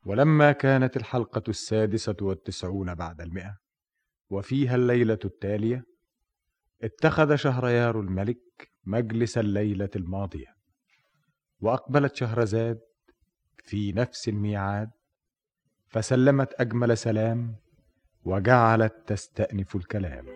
ولما كانت الحلقة 96 بعد 100 وفيها الليلة التالية، اتخذ شهريار الملك مجلس الليلة الماضية، وأقبلت شهرزاد في نفس الميعاد، فسلمت أجمل سلام وجعلت تستأنف الكلام.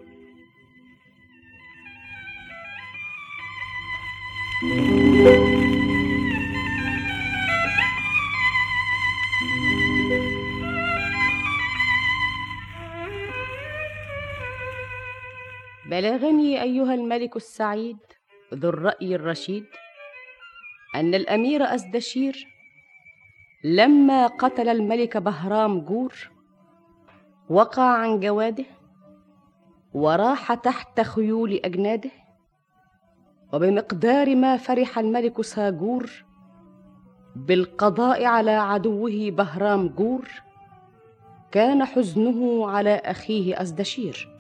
بلغني أيها الملك السعيد ذو الرأي الرشيد أن الأمير أزدشير لما قتل الملك بهرام جور وقع عن جواده وراح تحت خيول أجناده، وبمقدار ما فرح الملك ساجور بالقضاء على عدوه بهرام جور كان حزنه على أخيه أزدشير.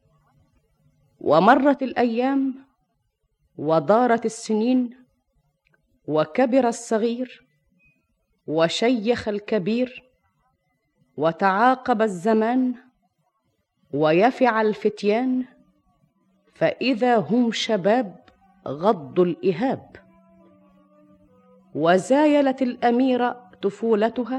ومرت الأيام ودارت السنين وكبر الصغير وشيخ الكبير وتعاقب الزمان ويفع الفتيان، فإذا هم شباب غضوا الإهاب. وزايلت الأميرة طفولتها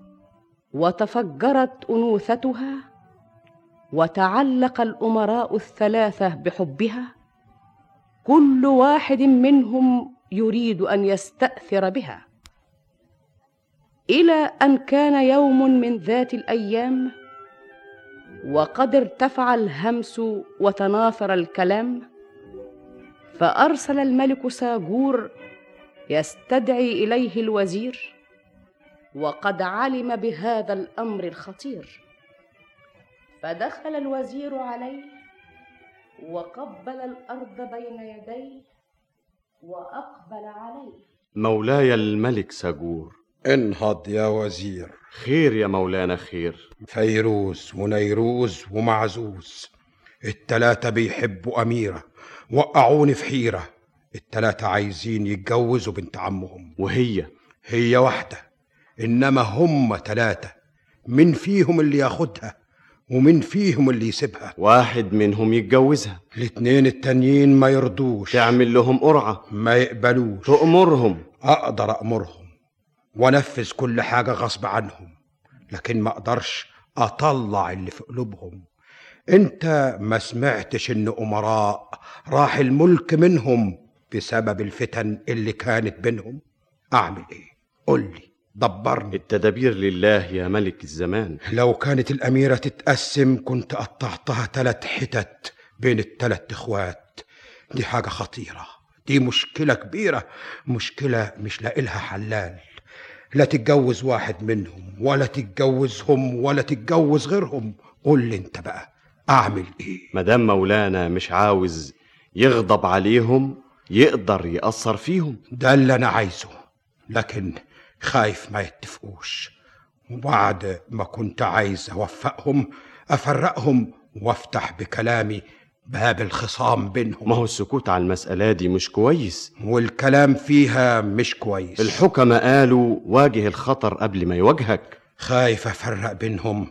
وتفجرت أنوثتها، وتعلق الأمراء الثلاثة بحبها، كل واحد منهم يريد أن يستأثر بها، إلى أن كان يوم من ذات الأيام وقد ارتفع الهمس وتناثر الكلام، فأرسل الملك ساجور يستدعي إليه الوزير، وقد علم بهذا الأمر الخطير. فدخل الوزير عليه وقبل الأرض بين يديه وأقبل عليه. مولاي الملك ساجور. انهض يا وزير. خير يا مولانا خير. فيروز ونيروز ومعزوز التلاتة بيحبوا أميرة، وقعوني في حيرة. التلاتة عايزين يتجوزوا بنت عمهم، هي واحدة، إنما هم تلاتة، من فيهم اللي ياخدها ومن فيهم اللي يسيبها؟ واحد منهم يتجوزها، الاتنين التانيين ما يرضوش. تعمل لهم قرعة، ما يقبلوش. تأمرهم. أقدر أأمرهم ونفذ كل حاجة غصب عنهم، لكن ما أقدرش أطلع اللي في قلوبهم. انت ما سمعتش ان أمراء راح الملك منهم بسبب الفتن اللي كانت بينهم؟ أعمل إيه؟ قل لي، دبرني. التدابير لله يا ملك الزمان. لو كانت الأميرة تتقسم كنت قطعتها 3 حتت بين ال3 إخوات. دي حاجة خطيرة، دي مشكلة كبيرة، مشكلة مش لاقيلها حلال. لا تتجوز واحد منهم ولا تتجوزهم ولا تتجوز غيرهم. قل لي انت بقى اعمل ايه؟ مدام مولانا مش عاوز يغضب عليهم يقدر يأثر فيهم. ده اللي انا عايزه، لكن خايف ما يتفقوش، وبعد ما كنت عايز اوفقهم افرقهم وافتح بكلامي باب الخصام بينهم. ما هو السكوت على المسألة دي مش كويس، والكلام فيها مش كويس. الحكماء قالوا واجه الخطر قبل ما يواجهك. خايف افرق بينهم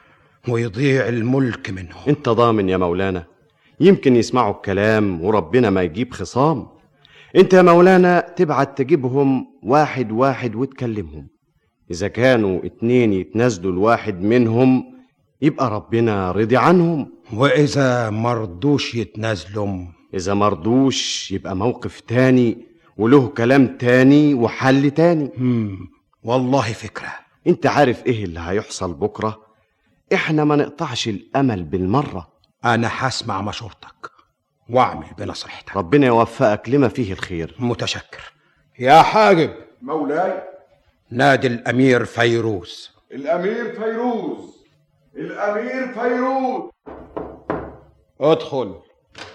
ويضيع الملك منهم. انت ضامن يا مولانا؟ يمكن يسمعوا الكلام وربنا ما يجيب خصام. انت يا مولانا تبعت تجيبهم واحد واحد وتكلمهم، اذا كانوا 2 يتنازلوا الواحد منهم يبقى ربنا رضي عنهم، واذا مرضوش يتنازلوا؟ اذا مرضوش يبقى موقف تاني وله كلام تاني وحل تاني. والله فكرة. انت عارف ايه اللي هيحصل بكرة؟ احنا ما نقطعش الامل بالمرة. انا هسمع مشورتك واعمل بنصيحتك. ربنا يوفقك لما فيه الخير. متشكر. يا حاجب. مولاي. نادي الامير فيروز. الامير فيروز، الامير فيروز. ادخل.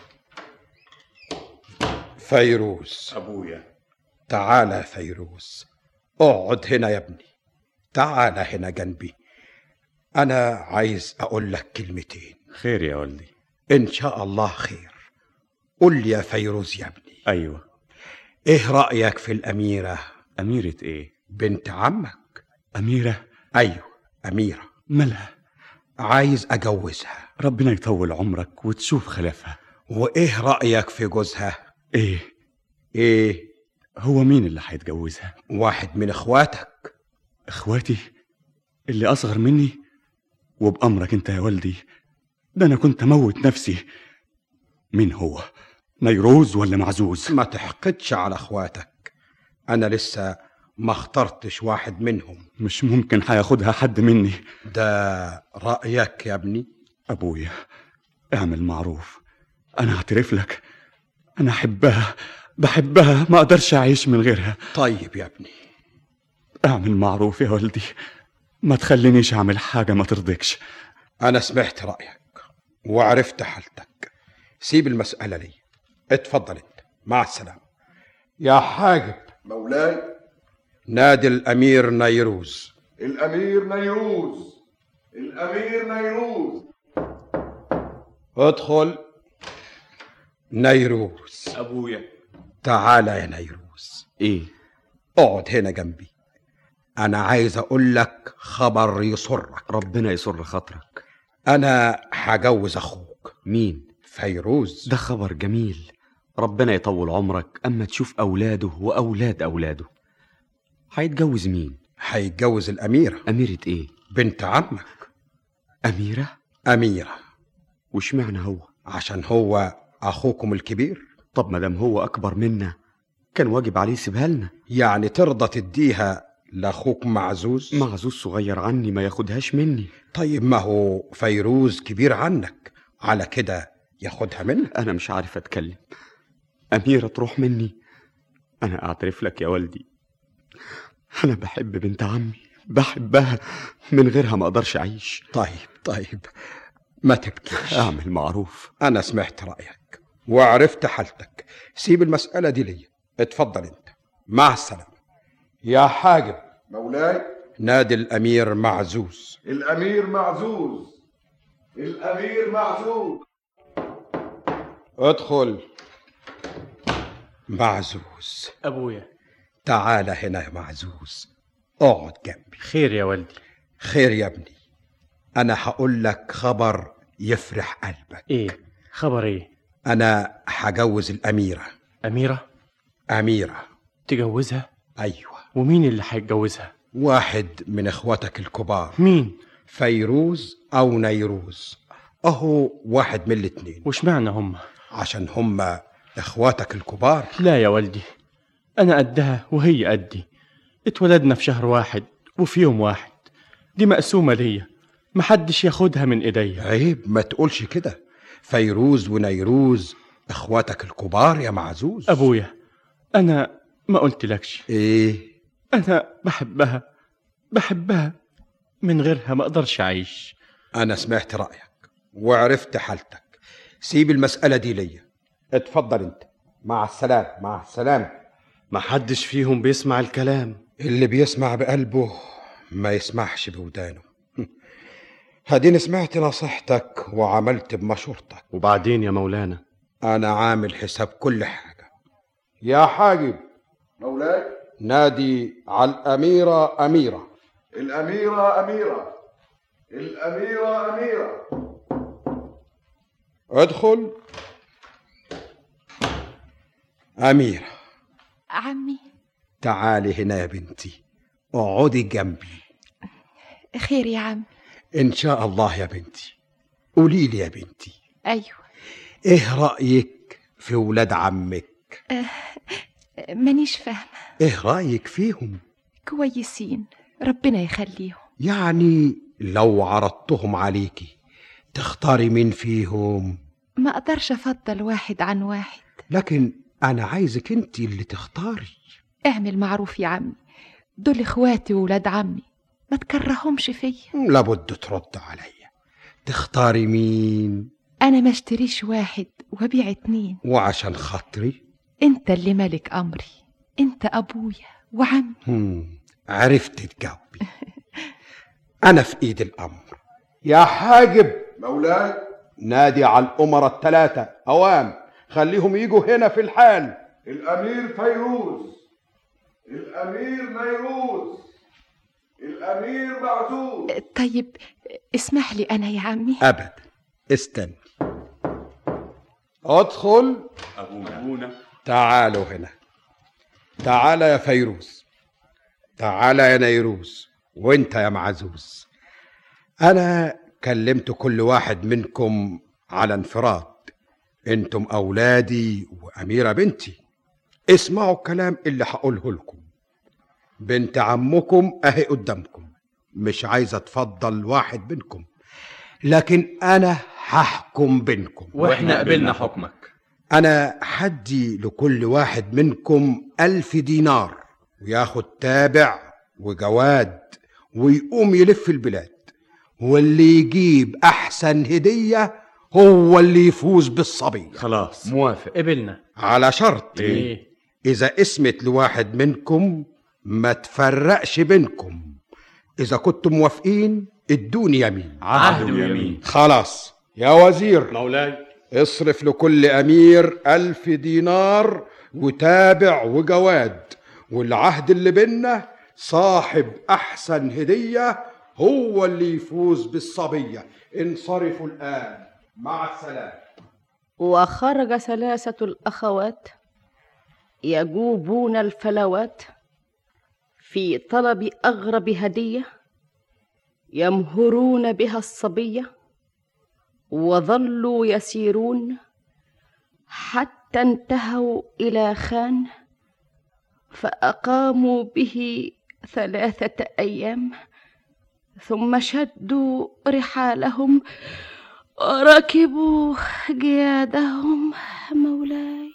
فيروز. ابويا. تعال يا فيروز، اقعد هنا يا ابني، تعال هنا جنبي. انا عايز اقول لك كلمتين. خير يا ولدي؟ ان شاء الله خير. قل لي يا فيروز يا ابني. ايوه. ايه رأيك في الاميرة؟ اميرة ايه؟ بنت عمك. اميرة؟ أيوة، أميرة. مالها؟ عايز أجوزها. ربنا يطول عمرك وتشوف خلافها. وإيه رأيك في جوزها؟ إيه؟ هو مين اللي هيتجوزها؟ واحد من إخواتك. إخواتي؟ اللي أصغر مني؟ وبأمرك أنت يا والدي، ده أنا كنت أموت نفسي. مين هو؟ نيروز ولا معزوز؟ ما تحقدش على إخواتك، أنا لسه ما اخترتش واحد منهم. مش ممكن هياخدها حد مني. ده رأيك يا ابني؟ أبويا اعمل معروف، أنا أعترف لك، أنا بحبها، ما أقدرش أعيش من غيرها. طيب يا ابني، اعمل معروف يا والدي، ما تخلينيش أعمل حاجة ما ترضيكش. أنا سمعت رأيك وعرفت حالتك، سيب المسألة لي. اتفضل انت، مع السلامة. يا حاجب. مولاي. نادي الأمير نيروز. الأمير نيروز. الأمير نيروز. ادخل. نيروز. أبويا. تعال يا نيروز. إيه؟ اقعد هنا جنبي، أنا عايز أقول لك خبر يسرك. ربنا يسر خاطرك. أنا هجوز أخوك. مين؟ فيروز. ده خبر جميل، ربنا يطول عمرك. أما تشوف أولاده وأولاد أولاده. هيتجوز مين؟ هيتجوز الأميرة. أميرة إيه؟ بنت عمك. أميرة؟ أميرة. وش معنى هو؟ عشان هو أخوكم الكبير. طب مدام هو أكبر منا كان واجب عليه يسيبها لنا. يعني ترضى تديها لأخوك معزوز؟ معزوز صغير عني، ما ياخدهاش مني. طيب ما هو فيروز كبير عنك، على كده ياخدها منك. أنا مش عارف أتكلم. أميرة تروح مني؟ أنا أعترف لك يا والدي، أنا بحب بنت عمي، بحبها، من غيرها ما أقدرش أعيش. طيب ما تبكيش. أعمل معروف. أنا سمعت رأيك وعرفت حالتك، سيب المسألة دي لي. اتفضل انت، مع السلامة. يا حاجب. مولاي. نادي الأمير معزوز. الأمير معزوز. الأمير معزوز. ادخل. معزوز. أبويا. تعال هنا يا معزوز، اقعد جنبي. خير يا والدي. خير يا ابني، أنا هقول لك خبر يفرح قلبك. إيه؟ خبر إيه؟ أنا هجوز الأميرة. أميرة. تجوزها؟ أيوة. ومين اللي هيتجوزها؟ واحد من إخواتك الكبار. مين؟ فيروز أو نيروز، أهو واحد من الاتنين. وش معنى هم؟ عشان هم إخواتك الكبار. لا يا والدي، أنا قدها وهي قدي، اتولدنا في شهر واحد وفي يوم واحد، دي مقسومة ليا، محدش ياخدها من إيديا. عيب ما تقولش كده، فيروز ونيروز إخواتك الكبار يا معزوز. أبويا، أنا ما قلت لكش. إيه؟ أنا بحبها، من غيرها ما أقدرش أعيش. أنا سمعت رأيك وعرفت حالتك، سيب المسألة دي ليا. اتفضل انت، مع السلامة. مع السلامة. ما حدش فيهم بيسمع الكلام. اللي بيسمع بقلبه ما يسمعش بودانه. هديني سمعت نصيحتك وعملت بمشورتك. وبعدين يا مولانا؟ أنا عامل حساب كل حاجة. يا حاجب. مولاي. نادي على الأميرة أميرة. الأميرة أميرة. الأميرة أميرة. ادخل. أميرة. عمي. تعالي هنا يا بنتي، اقعدي جنبي. خير يا عمي. إن شاء الله يا بنتي. قولي لي يا بنتي. أيوة. إيه رأيك في ولاد عمك؟ مانيش فاهمة. إيه رأيك فيهم؟ كويسين، ربنا يخليهم. يعني لو عرضتهم عليكي تختاري مين فيهم؟ ما أقدرش أفضل واحد عن واحد. لكن أنا عايزك أنت اللي تختاري. اعمل معروف يا عمي، دول إخواتي وولاد عمي، ما تكرههمش فيا. لابد ترد عليا، تختاري مين؟ أنا ما اشتريش واحد وبيع اتنين. وعشان خاطري؟ انت اللي مالك أمري، انت أبويا وعمي. عرفت تجاوبي. أنا في إيد الأمر. يا حاجب. مولاي. نادي على الأمراء الثلاثة أوام، خليهم يجوا هنا في الحال. الأمير فيروز. الأمير نيروز. الأمير معزوز. طيب اسمح لي أنا يا عمي. أبدا، استنى. ادخل. أبونا. تعالوا هنا. تعال يا فيروز، تعال يا نيروز، وانت يا معزوز. أنا كلمت كل واحد منكم على انفراد. انتم أولادي وأميرة بنتي. اسمعوا الكلام اللي هقوله لكم. بنت عمكم اهي قدامكم، مش عايزة تفضل واحد منكم، لكن أنا هحكم بينكم. واحنا قبلنا حكمك. أنا حدي لكل واحد منكم 1000 دينار، وياخد تابع وجواد ويقوم يلف البلاد، واللي يجيب أحسن هدية هو اللي يفوز بالصبي. خلاص موافق. قبلنا على شرط ايه؟ إذا اسمت لواحد منكم ما تفرقش بينكم. إذا كنتم موافقين ادوني يمين. عهد ويمين. خلاص يا وزير، مولاي. اصرف لكل أمير 1000 دينار وتابع وجواد، والعهد اللي بينا صاحب أحسن هدية هو اللي يفوز بالصبية. انصرفوا الآن، مع السلامة. وخرج 3 الأخوات يجوبون الفلوات في طلب أغرب هدية يمهرون بها الصبية، وظلوا يسيرون حتى انتهوا إلى خان، فأقاموا به 3 أيام، ثم شدوا رحالهم وركبوا جيادهم. مولاي.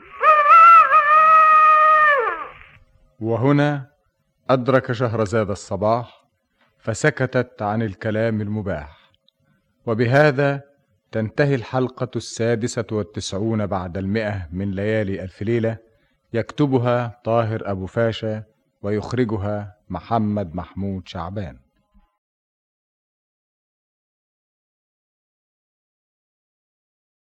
وهنا أدرك شهرزاد الصباح، فسكتت عن الكلام المباح. وبهذا تنتهي الحلقة 96 بعد 100 من ليالي ألف ليلة، يكتبها طاهر أبو فاشا ويخرجها محمد محمود شعبان.